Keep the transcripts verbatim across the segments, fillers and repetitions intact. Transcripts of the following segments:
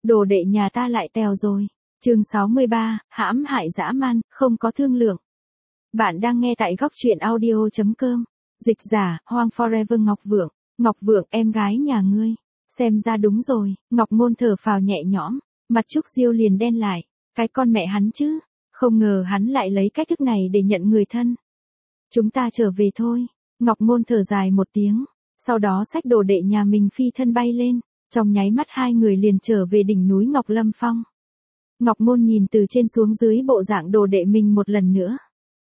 đồ đệ nhà ta lại tèo rồi. Chương sáu mươi ba, hãm hại dã man, không có thương lượng. Bạn đang nghe tại góc truyện audio.com. Dịch giả, Hoang Forever Ngọc Vượng. Ngọc Vượng, em gái nhà ngươi. Xem ra đúng rồi, Ngọc Ngôn thở phào nhẹ nhõm, mặt Trúc Diêu liền đen lại. Cái con mẹ hắn chứ, không ngờ hắn lại lấy cách thức này để nhận người thân. Chúng ta trở về thôi. Ngọc Ngôn thở dài một tiếng, sau đó xách đồ đệ nhà mình phi thân bay lên, trong nháy mắt hai người liền trở về đỉnh núi Ngọc Lâm Phong. Ngọc Ngôn nhìn từ trên xuống dưới bộ dạng đồ đệ mình một lần nữa.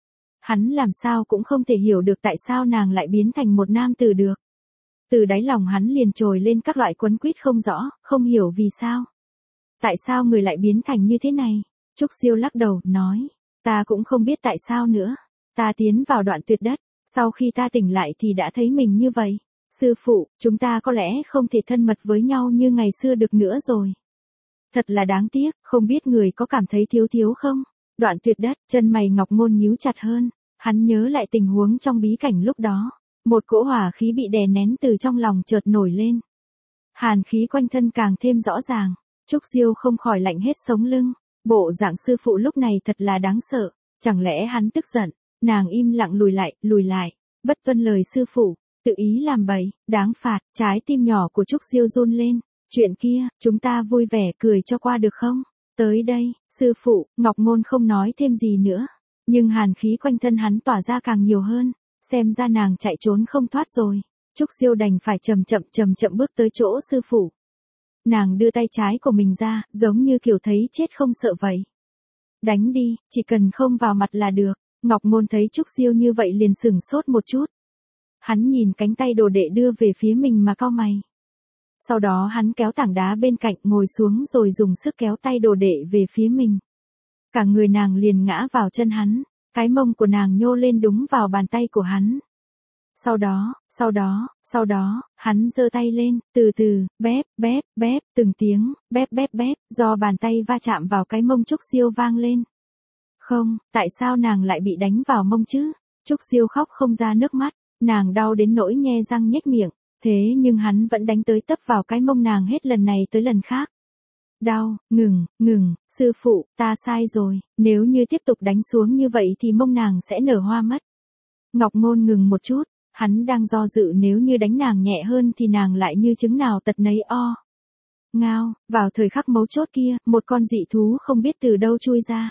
Hắn làm sao cũng không thể hiểu được tại sao nàng lại biến thành một nam tử được. Từ đáy lòng hắn liền trồi lên các loại quấn quýt không rõ, không hiểu vì sao. Tại sao người lại biến thành như thế này? Trúc Diêu lắc đầu, nói, ta cũng không biết tại sao nữa. Ta tiến vào đoạn tuyệt đất, sau khi ta tỉnh lại thì đã thấy mình như vậy. Sư phụ, chúng ta có lẽ không thể thân mật với nhau như ngày xưa được nữa rồi. Thật là đáng tiếc, không biết người có cảm thấy thiếu thiếu không? Đoạn tuyệt đất, chân mày Ngọc Ngôn nhíu chặt hơn, hắn nhớ lại tình huống trong bí cảnh lúc đó. Một cỗ hỏa khí bị đè nén từ trong lòng chợt nổi lên. Hàn khí quanh thân càng thêm rõ ràng, Trúc Diêu không khỏi lạnh hết sống lưng. Bộ dạng sư phụ lúc này thật là đáng sợ, chẳng lẽ hắn tức giận? Nàng im lặng lùi lại, lùi lại, bất tuân lời sư phụ, tự ý làm bậy, đáng phạt. Trái tim nhỏ của Trúc Diêu run lên. Chuyện kia, chúng ta vui vẻ cười cho qua được không? Tới đây, sư phụ. Ngọc Ngôn không nói thêm gì nữa, nhưng hàn khí quanh thân hắn tỏa ra càng nhiều hơn, xem ra nàng chạy trốn không thoát rồi. Trúc Diêu đành phải chậm chậm chậm chậm bước tới chỗ sư phụ. Nàng đưa tay trái của mình ra, giống như kiểu thấy chết không sợ vậy. Đánh đi, chỉ cần không vào mặt là được. Ngọc Ngôn thấy Trúc Diêu như vậy liền sửng sốt một chút. Hắn nhìn cánh tay đồ đệ đưa về phía mình mà cau mày. Sau đó hắn kéo tảng đá bên cạnh ngồi xuống rồi dùng sức kéo tay đồ đệ về phía mình. Cả người nàng liền ngã vào chân hắn, cái mông của nàng nhô lên đúng vào bàn tay của hắn. Sau đó, sau đó, sau đó, hắn giơ tay lên, từ từ, bép, bép, bép, từng tiếng, bép bép bép, do bàn tay va chạm vào cái mông Trúc Diêu vang lên. Không, tại sao nàng lại bị đánh vào mông chứ? Trúc Diêu khóc không ra nước mắt, nàng đau đến nỗi nhe răng nhếch miệng, thế nhưng hắn vẫn đánh tới tấp vào cái mông nàng hết lần này tới lần khác. Đau, ngừng, ngừng, sư phụ, ta sai rồi, nếu như tiếp tục đánh xuống như vậy thì mông nàng sẽ nở hoa mất. Ngọc Ngôn ngừng một chút, hắn đang do dự nếu như đánh nàng nhẹ hơn thì nàng lại như trứng nào tật nấy o. Ngao, vào thời khắc mấu chốt kia, một con dị thú không biết từ đâu chui ra.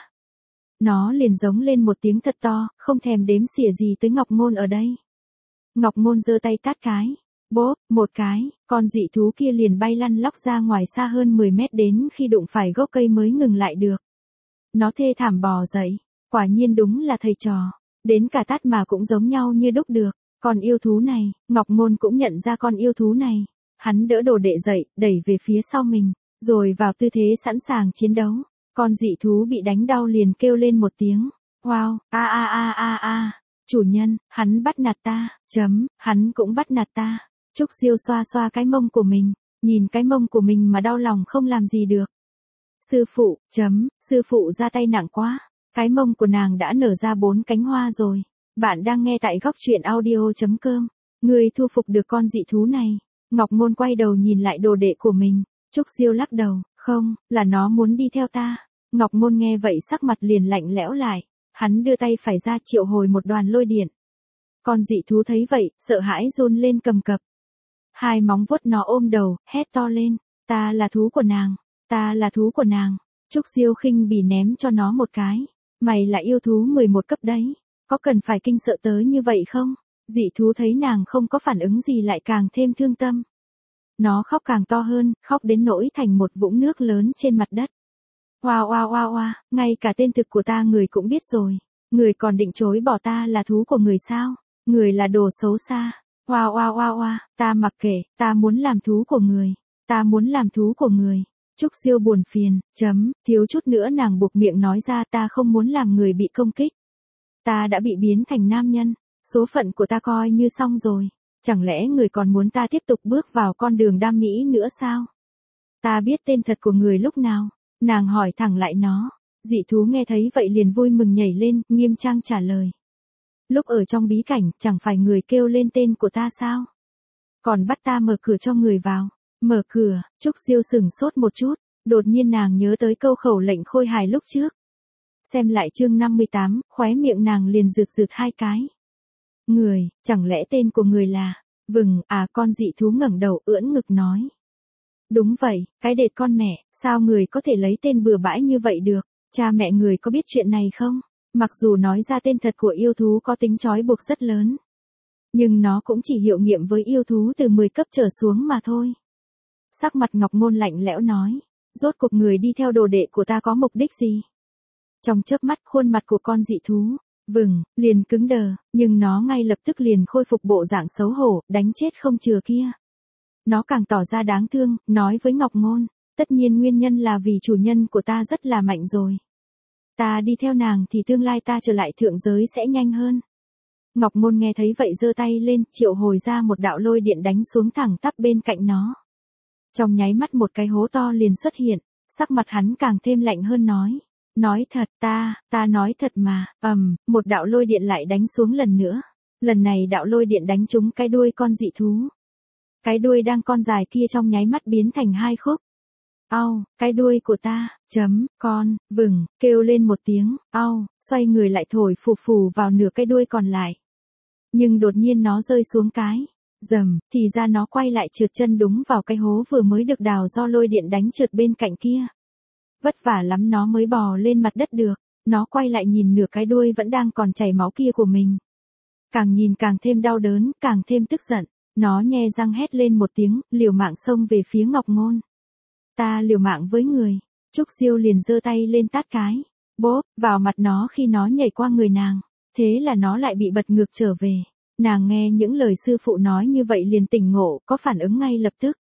Nó liền giống lên một tiếng thật to, không thèm đếm xỉa gì tới Ngọc Ngôn ở đây. Ngọc Ngôn giơ tay tát cái, bốp, một cái, con dị thú kia liền bay lăn lóc ra ngoài xa hơn mười mét đến khi đụng phải gốc cây mới ngừng lại được. Nó thê thảm bò dậy, quả nhiên đúng là thầy trò, đến cả tát mà cũng giống nhau như đúc được. Con yêu thú này, Ngọc Ngôn cũng nhận ra con yêu thú này. Hắn đỡ đồ đệ dậy, đẩy về phía sau mình, rồi vào tư thế sẵn sàng chiến đấu. Con dị thú bị đánh đau liền kêu lên một tiếng. Wow, a a a a a, chủ nhân, hắn bắt nạt ta, chấm, hắn cũng bắt nạt ta. Trúc Diêu xoa xoa cái mông của mình, nhìn cái mông của mình mà đau lòng không làm gì được. Sư phụ, chấm, sư phụ ra tay nặng quá, cái mông của nàng đã nở ra bốn cánh hoa rồi. Bạn đang nghe tại góc truyện audio.com. Người thu phục được con dị thú này. Ngọc Ngôn quay đầu nhìn lại đồ đệ của mình. Trúc Diêu lắc đầu, không, là nó muốn đi theo ta. Ngọc Ngôn nghe vậy sắc mặt liền lạnh lẽo lại. Hắn đưa tay phải ra triệu hồi một đoàn lôi điện. Con dị thú thấy vậy, sợ hãi run lên cầm cập. Hai móng vuốt nó ôm đầu, hét to lên. Ta là thú của nàng, ta là thú của nàng. Trúc Diêu khinh bỉ ném cho nó một cái. Mày là yêu thú mười một cấp đấy. Có cần phải kinh sợ tới như vậy không? Dị thú thấy nàng không có phản ứng gì lại càng thêm thương tâm. Nó khóc càng to hơn, khóc đến nỗi thành một vũng nước lớn trên mặt đất. Wow wow wow wow, ngay cả tên thực của ta người cũng biết rồi. Người còn định chối bỏ ta là thú của người sao? Người là đồ xấu xa. Wow wow wow wow, ta mặc kệ, ta muốn làm thú của người. Ta muốn làm thú của người. Trúc Diêu buồn phiền, chấm, thiếu chút nữa nàng buộc miệng nói ra ta không muốn làm người bị công kích. Ta đã bị biến thành nam nhân, số phận của ta coi như xong rồi. Chẳng lẽ người còn muốn ta tiếp tục bước vào con đường đam mỹ nữa sao? Ta biết tên thật của người lúc nào? Nàng hỏi thẳng lại nó. Dị thú nghe thấy vậy liền vui mừng nhảy lên, nghiêm trang trả lời. Lúc ở trong bí cảnh, chẳng phải người kêu lên tên của ta sao? Còn bắt ta mở cửa cho người vào. Mở cửa, Trúc Diêu sửng sốt một chút. Đột nhiên nàng nhớ tới câu khẩu lệnh khôi hài lúc trước. Xem lại chương năm mươi tám, khóe miệng nàng liền rực rực hai cái. Người, chẳng lẽ tên của người là... Vừng, à con dị thú ngẩng đầu ưỡn ngực nói. Đúng vậy, cái đệt con mẹ, sao người có thể lấy tên bừa bãi như vậy được, cha mẹ người có biết chuyện này không? Mặc dù nói ra tên thật của yêu thú có tính trói buộc rất lớn. Nhưng nó cũng chỉ hiệu nghiệm với yêu thú từ mười cấp trở xuống mà thôi. Sắc mặt Ngọc Ngôn lạnh lẽo nói, rốt cuộc người đi theo đồ đệ của ta có mục đích gì? Trong chớp mắt khuôn mặt của con dị thú, vừng, liền cứng đờ, nhưng nó ngay lập tức liền khôi phục bộ dạng xấu hổ, đánh chết không chừa kia. Nó càng tỏ ra đáng thương, nói với Ngọc Ngôn, tất nhiên nguyên nhân là vì chủ nhân của ta rất là mạnh rồi. Ta đi theo nàng thì tương lai ta trở lại thượng giới sẽ nhanh hơn. Ngọc Ngôn nghe thấy vậy giơ tay lên, triệu hồi ra một đạo lôi điện đánh xuống thẳng tắp bên cạnh nó. Trong nháy mắt một cái hố to liền xuất hiện, sắc mặt hắn càng thêm lạnh hơn nói. Nói thật ta, ta nói thật mà, ầm, um, một đạo lôi điện lại đánh xuống lần nữa. Lần này đạo lôi điện đánh trúng cái đuôi con dị thú. Cái đuôi đang con dài kia trong nháy mắt biến thành hai khúc. Au, cái đuôi của ta, chấm, con, vừng, kêu lên một tiếng, au, xoay người lại thổi phù phù vào nửa cái đuôi còn lại. Nhưng đột nhiên nó rơi xuống cái, dầm, thì ra nó quay lại trượt chân đúng vào cái hố vừa mới được đào do lôi điện đánh trượt bên cạnh kia. Vất vả lắm nó mới bò lên mặt đất được, nó quay lại nhìn nửa cái đuôi vẫn đang còn chảy máu kia của mình. Càng nhìn càng thêm đau đớn, càng thêm tức giận, nó nhe răng hét lên một tiếng, liều mạng xông về phía Ngọc Ngôn. Ta liều mạng với người, Trúc Diêu liền giơ tay lên tát cái, bốp, vào mặt nó khi nó nhảy qua người nàng, thế là nó lại bị bật ngược trở về. Nàng nghe những lời sư phụ nói như vậy liền tỉnh ngộ, có phản ứng ngay lập tức.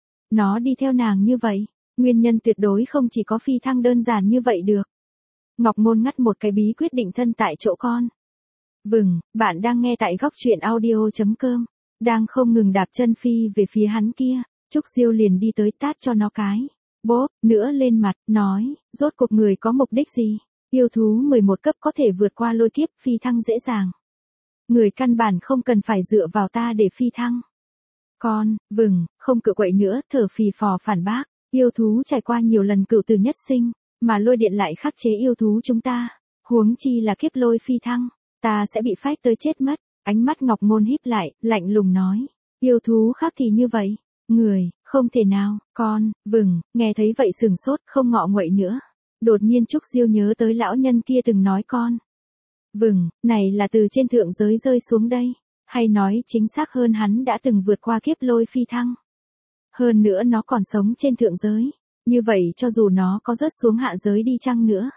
Nó đi theo nàng như vậy. Nguyên nhân tuyệt đối không chỉ có phi thăng đơn giản như vậy được. Ngọc Ngôn ngắt một cái bí quyết định thân tại chỗ con. Vừng, bạn đang nghe tại góc truyện audio chấm com. Đang không ngừng đạp chân phi về phía hắn kia. Trúc Diêu liền đi tới tát cho nó cái. Bốp, nữa lên mặt, nói, rốt cuộc người có mục đích gì? Yêu thú mười một cấp có thể vượt qua lôi kiếp phi thăng dễ dàng. Người căn bản không cần phải dựa vào ta để phi thăng. Con, vừng, không cự quậy nữa, thở phì phò phản bác. Yêu thú trải qua nhiều lần cửu tử nhất sinh, mà lôi điện lại khắc chế yêu thú chúng ta. Huống chi là kiếp lôi phi thăng, ta sẽ bị phách tới chết mất. Ánh mắt Ngọc Ngôn híp lại, lạnh lùng nói. Yêu thú khác thì như vậy. Người, không thể nào, con, vừng, nghe thấy vậy sừng sốt, không ngọ nguậy nữa. Đột nhiên Trúc Diêu nhớ tới lão nhân kia từng nói con. Vừng, này là từ trên thượng giới rơi xuống đây. Hay nói chính xác hơn hắn đã từng vượt qua kiếp lôi phi thăng. Hơn nữa nó còn sống trên thượng giới. Như vậy cho dù nó có rớt xuống hạ giới đi chăng nữa.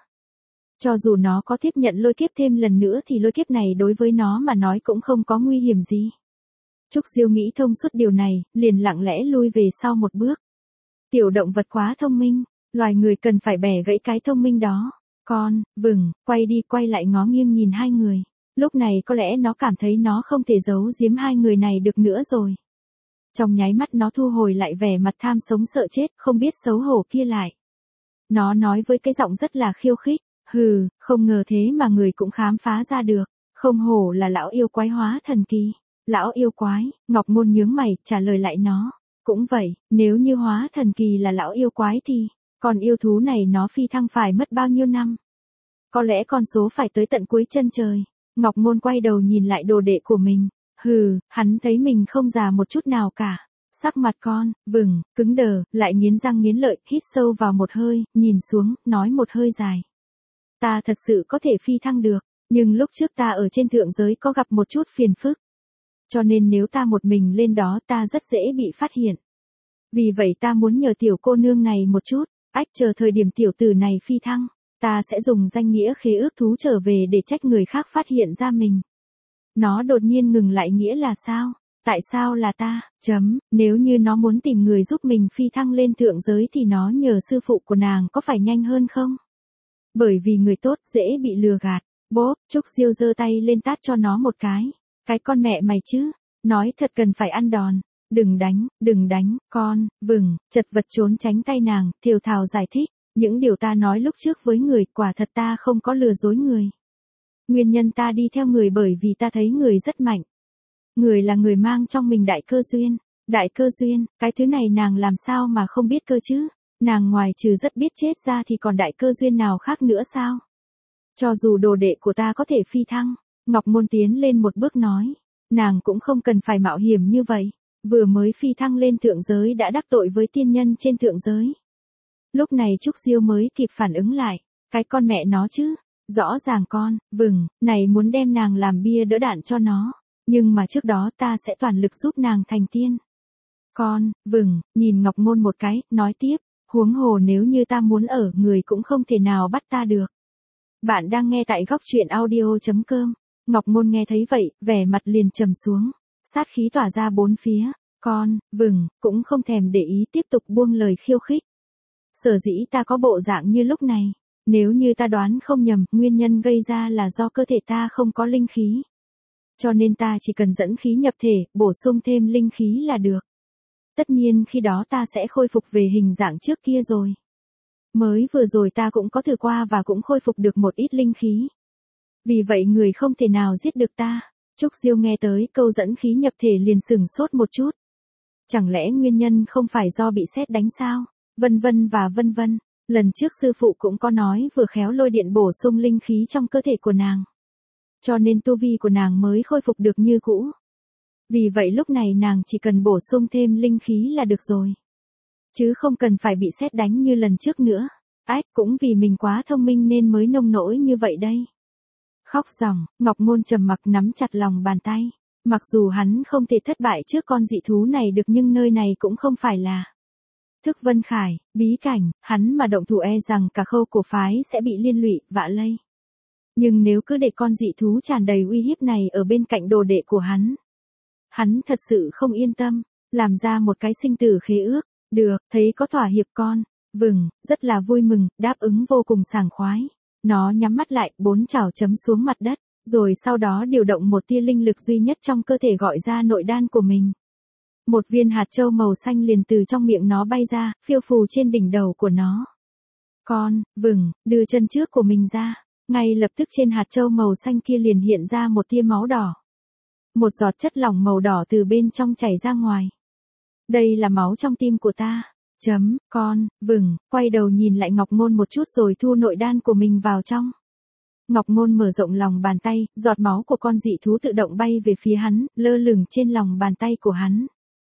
Cho dù nó có tiếp nhận lôi kiếp thêm lần nữa thì lôi kiếp này đối với nó mà nói cũng không có nguy hiểm gì. Trúc Diêu nghĩ thông suốt điều này, liền lặng lẽ lui về sau một bước. Tiểu động vật quá thông minh, loài người cần phải bẻ gãy cái thông minh đó. Con, vừng, quay đi quay lại ngó nghiêng nhìn hai người. Lúc này có lẽ nó cảm thấy nó không thể giấu giếm hai người này được nữa rồi. Trong nháy mắt nó thu hồi lại vẻ mặt tham sống sợ chết, không biết xấu hổ kia lại. Nó nói với cái giọng rất là khiêu khích, hừ, không ngờ thế mà người cũng khám phá ra được, không hổ là lão yêu quái hóa thần kỳ. Lão yêu quái, Ngọc Ngôn nhướng mày, trả lời lại nó. Cũng vậy, nếu như hóa thần kỳ là lão yêu quái thì, còn yêu thú này nó phi thăng phải mất bao nhiêu năm? Có lẽ con số phải tới tận cuối chân trời. Ngọc Ngôn quay đầu nhìn lại đồ đệ của mình. Hừ, hắn thấy mình không già một chút nào cả. Sắc mặt con, vừng, cứng đờ, lại nghiến răng nghiến lợi, hít sâu vào một hơi, nhìn xuống, nói một hơi dài. Ta thật sự có thể phi thăng được, nhưng lúc trước ta ở trên thượng giới có gặp một chút phiền phức. Cho nên nếu ta một mình lên đó ta rất dễ bị phát hiện. Vì vậy ta muốn nhờ tiểu cô nương này một chút, ách chờ thời điểm tiểu tử này phi thăng, ta sẽ dùng danh nghĩa khế ước thú trở về để trách người khác phát hiện ra mình. Nó đột nhiên ngừng lại nghĩa là sao? Tại sao là ta? Chấm, nếu như nó muốn tìm người giúp mình phi thăng lên thượng giới thì nó nhờ sư phụ của nàng có phải nhanh hơn không? Bởi vì người tốt dễ bị lừa gạt. Bốp, Trúc Diêu giơ tay lên tát cho nó một cái. Cái con mẹ mày chứ, nói thật cần phải ăn đòn. Đừng đánh, đừng đánh, con, vừng, chật vật trốn tránh tay nàng, thều thào giải thích. Những điều ta nói lúc trước với người, quả thật ta không có lừa dối người. Nguyên nhân ta đi theo người bởi vì ta thấy người rất mạnh. Người là người mang trong mình đại cơ duyên. Đại cơ duyên, cái thứ này nàng làm sao mà không biết cơ chứ? Nàng ngoài trừ rất biết chết ra thì còn đại cơ duyên nào khác nữa sao? Cho dù đồ đệ của ta có thể phi thăng, Ngọc Môn tiến lên một bước nói, nàng cũng không cần phải mạo hiểm như vậy, vừa mới phi thăng lên thượng giới đã đắc tội với tiên nhân trên thượng giới. Lúc này Trúc Diêu mới kịp phản ứng lại, cái con mẹ nó chứ, rõ ràng con, vừng, này muốn đem nàng làm bia đỡ đạn cho nó, nhưng mà trước đó ta sẽ toàn lực giúp nàng thành tiên. Con, vừng, nhìn Ngọc Môn một cái, nói tiếp, huống hồ nếu như ta muốn ở người cũng không thể nào bắt ta được. Bạn đang nghe tại góc truyện audio.com. Ngọc Môn nghe thấy vậy, vẻ mặt liền trầm xuống, sát khí tỏa ra bốn phía, con, vừng, cũng không thèm để ý tiếp tục buông lời khiêu khích. Sở dĩ ta có bộ dạng như lúc này, nếu như ta đoán không nhầm, nguyên nhân gây ra là do cơ thể ta không có linh khí. Cho nên ta chỉ cần dẫn khí nhập thể, bổ sung thêm linh khí là được. Tất nhiên khi đó ta sẽ khôi phục về hình dạng trước kia rồi. Mới vừa rồi ta cũng có thử qua và cũng khôi phục được một ít linh khí. Vì vậy người không thể nào giết được ta. Trúc Diêu nghe tới câu dẫn khí nhập thể liền sửng sốt một chút. Chẳng lẽ nguyên nhân không phải do bị sét đánh sao? Vân vân và vân vân. Lần trước sư phụ cũng có nói vừa khéo lôi điện bổ sung linh khí trong cơ thể của nàng. Cho nên tu vi của nàng mới khôi phục được như cũ. Vì vậy lúc này nàng chỉ cần bổ sung thêm linh khí là được rồi. Chứ không cần phải bị sét đánh như lần trước nữa. Ách, cũng vì mình quá thông minh nên mới nông nỗi như vậy đây. Khóc ròng, Ngọc Môn trầm mặc nắm chặt lòng bàn tay. Mặc dù hắn không thể thất bại trước con dị thú này được nhưng nơi này cũng không phải là Thức Vân Khải, bí cảnh, hắn mà động thủ e rằng cả khâu của phái sẽ bị liên lụy, vạ lây. Nhưng nếu cứ để con dị thú tràn đầy uy hiếp này ở bên cạnh đồ đệ của hắn, hắn thật sự không yên tâm, làm ra một cái sinh tử khế ước, được, thấy có thỏa hiệp con, vừng, rất là vui mừng, đáp ứng vô cùng sảng khoái. Nó nhắm mắt lại, bốn chảo chấm xuống mặt đất, rồi sau đó điều động một tia linh lực duy nhất trong cơ thể gọi ra nội đan của mình. Một viên hạt châu màu xanh liền từ trong miệng nó bay ra, phiêu phù trên đỉnh đầu của nó. Con, vừng, đưa chân trước của mình ra, ngay lập tức trên hạt châu màu xanh kia liền hiện ra một tia máu đỏ. Một giọt chất lỏng màu đỏ từ bên trong chảy ra ngoài. Đây là máu trong tim của ta. Chấm, con, vừng, quay đầu nhìn lại Ngọc Môn một chút rồi thu nội đan của mình vào trong. Ngọc Môn mở rộng lòng bàn tay, giọt máu của con dị thú tự động bay về phía hắn, lơ lửng trên lòng bàn tay của hắn.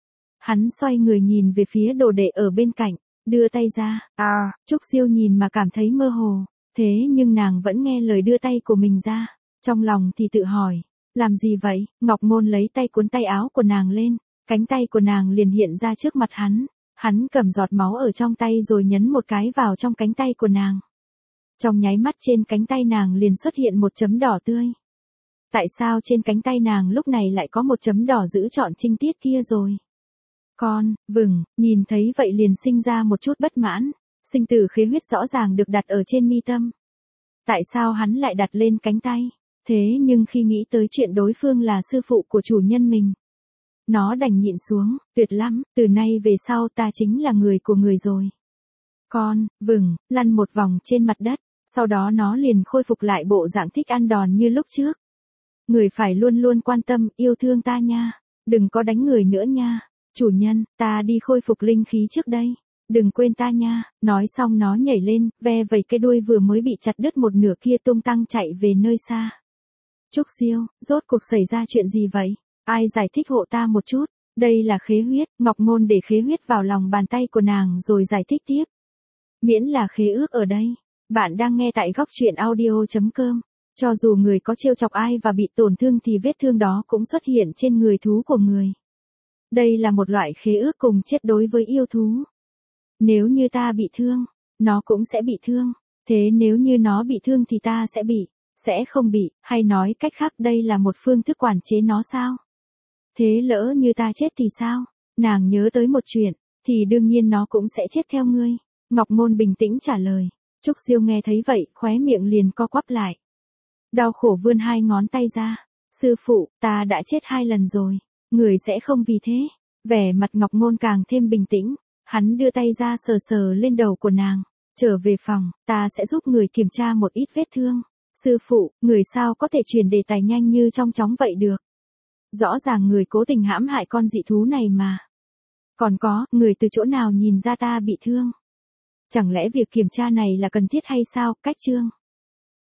Hắn xoay người nhìn về phía đồ đệ ở bên cạnh, đưa tay ra. À, Trúc Diêu nhìn mà cảm thấy mơ hồ, thế nhưng nàng vẫn nghe lời đưa tay của mình ra, trong lòng thì tự hỏi, làm gì vậy? Ngọc Môn lấy tay cuốn tay áo của nàng lên, cánh tay của nàng liền hiện ra trước mặt hắn. Hắn cầm giọt máu ở trong tay rồi nhấn một cái vào trong cánh tay của nàng. Trong nháy mắt trên cánh tay nàng liền xuất hiện một chấm đỏ tươi. Tại sao trên cánh tay nàng lúc này lại có một chấm đỏ giữ trọn trinh tiết kia rồi? Con, vừng, nhìn thấy vậy liền sinh ra một chút bất mãn, sinh tử khế huyết rõ ràng được đặt ở trên mi tâm. Tại sao hắn lại đặt lên cánh tay? Thế nhưng khi nghĩ tới chuyện đối phương là sư phụ của chủ nhân mình, nó đành nhịn xuống, tuyệt lắm, từ nay về sau ta chính là người của người rồi. Con, vừng, lăn một vòng trên mặt đất, sau đó nó liền khôi phục lại bộ dạng thích ăn đòn như lúc trước. Người phải luôn luôn quan tâm, yêu thương ta nha, đừng có đánh người nữa nha, chủ nhân, ta đi khôi phục linh khí trước đây, đừng quên ta nha, nói xong nó nhảy lên, ve vẩy cái đuôi vừa mới bị chặt đứt một nửa kia tung tăng chạy về nơi xa. Trúc Diêu, rốt cuộc xảy ra chuyện gì vậy? Ai giải thích hộ ta một chút, đây là khế huyết, Ngọc Môn để khế huyết vào lòng bàn tay của nàng rồi giải thích tiếp. Miễn là khế ước ở đây, bạn đang nghe tại góc truyện audio.com, cho dù người có trêu chọc ai và bị tổn thương thì vết thương đó cũng xuất hiện trên người thú của người. Đây là một loại khế ước cùng chết đối với yêu thú. Nếu như ta bị thương, nó cũng sẽ bị thương, thế nếu như nó bị thương thì ta sẽ bị, sẽ không bị, hay nói cách khác đây là một phương thức quản chế nó sao? Thế lỡ như ta chết thì sao? Nàng nhớ tới một chuyện, thì đương nhiên nó cũng sẽ chết theo ngươi. Ngọc Môn bình tĩnh trả lời. Trúc Diêu nghe thấy vậy, khóe miệng liền co quắp lại. Đau khổ vươn hai ngón tay ra. Sư phụ, ta đã chết hai lần rồi. Người sẽ không vì thế. Vẻ mặt Ngọc Môn càng thêm bình tĩnh. Hắn đưa tay ra sờ sờ lên đầu của nàng. Trở về phòng, ta sẽ giúp người kiểm tra một ít vết thương. Sư phụ, người sao có thể truyền đề tài nhanh như trong chóng vậy được? Rõ ràng người cố tình hãm hại con dị thú này mà. Còn có, người từ chỗ nào nhìn ra ta bị thương? Chẳng lẽ việc kiểm tra này là cần thiết hay sao? Cách chương